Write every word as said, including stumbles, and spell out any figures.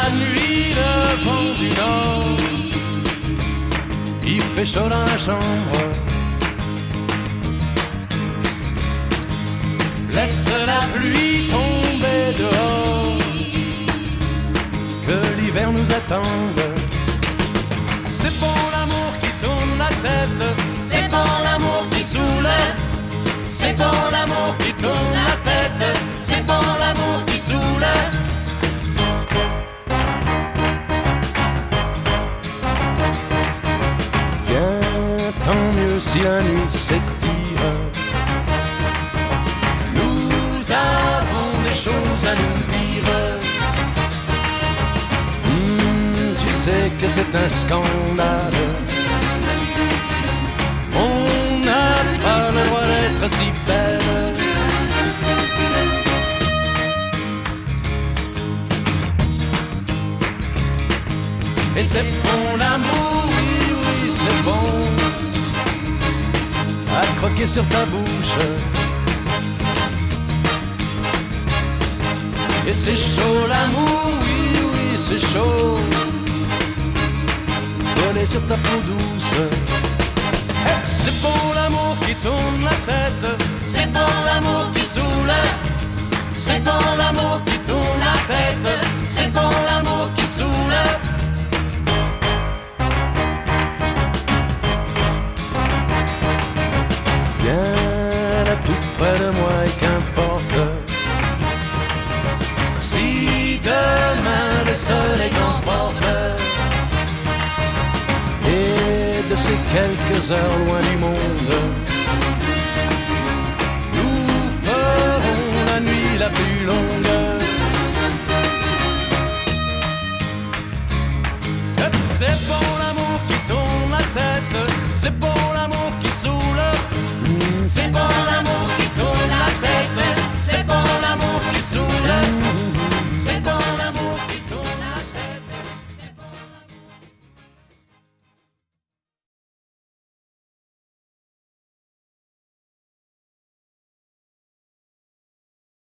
la nuit, le vent du nord. Il fait chaud dans la chambre. Laisse la pluie tomber dehors, que l'hiver nous attende. C'est bon l'amour qui tourne la tête, c'est bon l'amour qui soulève, c'est bon l'amour qui tourne la tête, c'est bon l'amour qui soulève. Bien, tant mieux si la nuit s'étire. Nous avons des choses à nous dire. Mmh, tu sais que c'est un scandale. On n'a pas le droit d'être si belle. Et c'est bon l'amour, oui, oui, c'est bon. À croquer sur ta bouche. Et c'est chaud l'amour, oui, oui, c'est chaud. Voler sur ta peau douce. Et c'est bon l'amour qui tourne la tête, c'est bon l'amour qui soulève, c'est bon l'amour qui tourne la tête, c'est bon l'amour qui soulève. Viens là tout près de moi et qu'importe. Si demain le soleil t'emporte, et de ces quelques heures loin du monde, nous ferons la nuit la plus longue.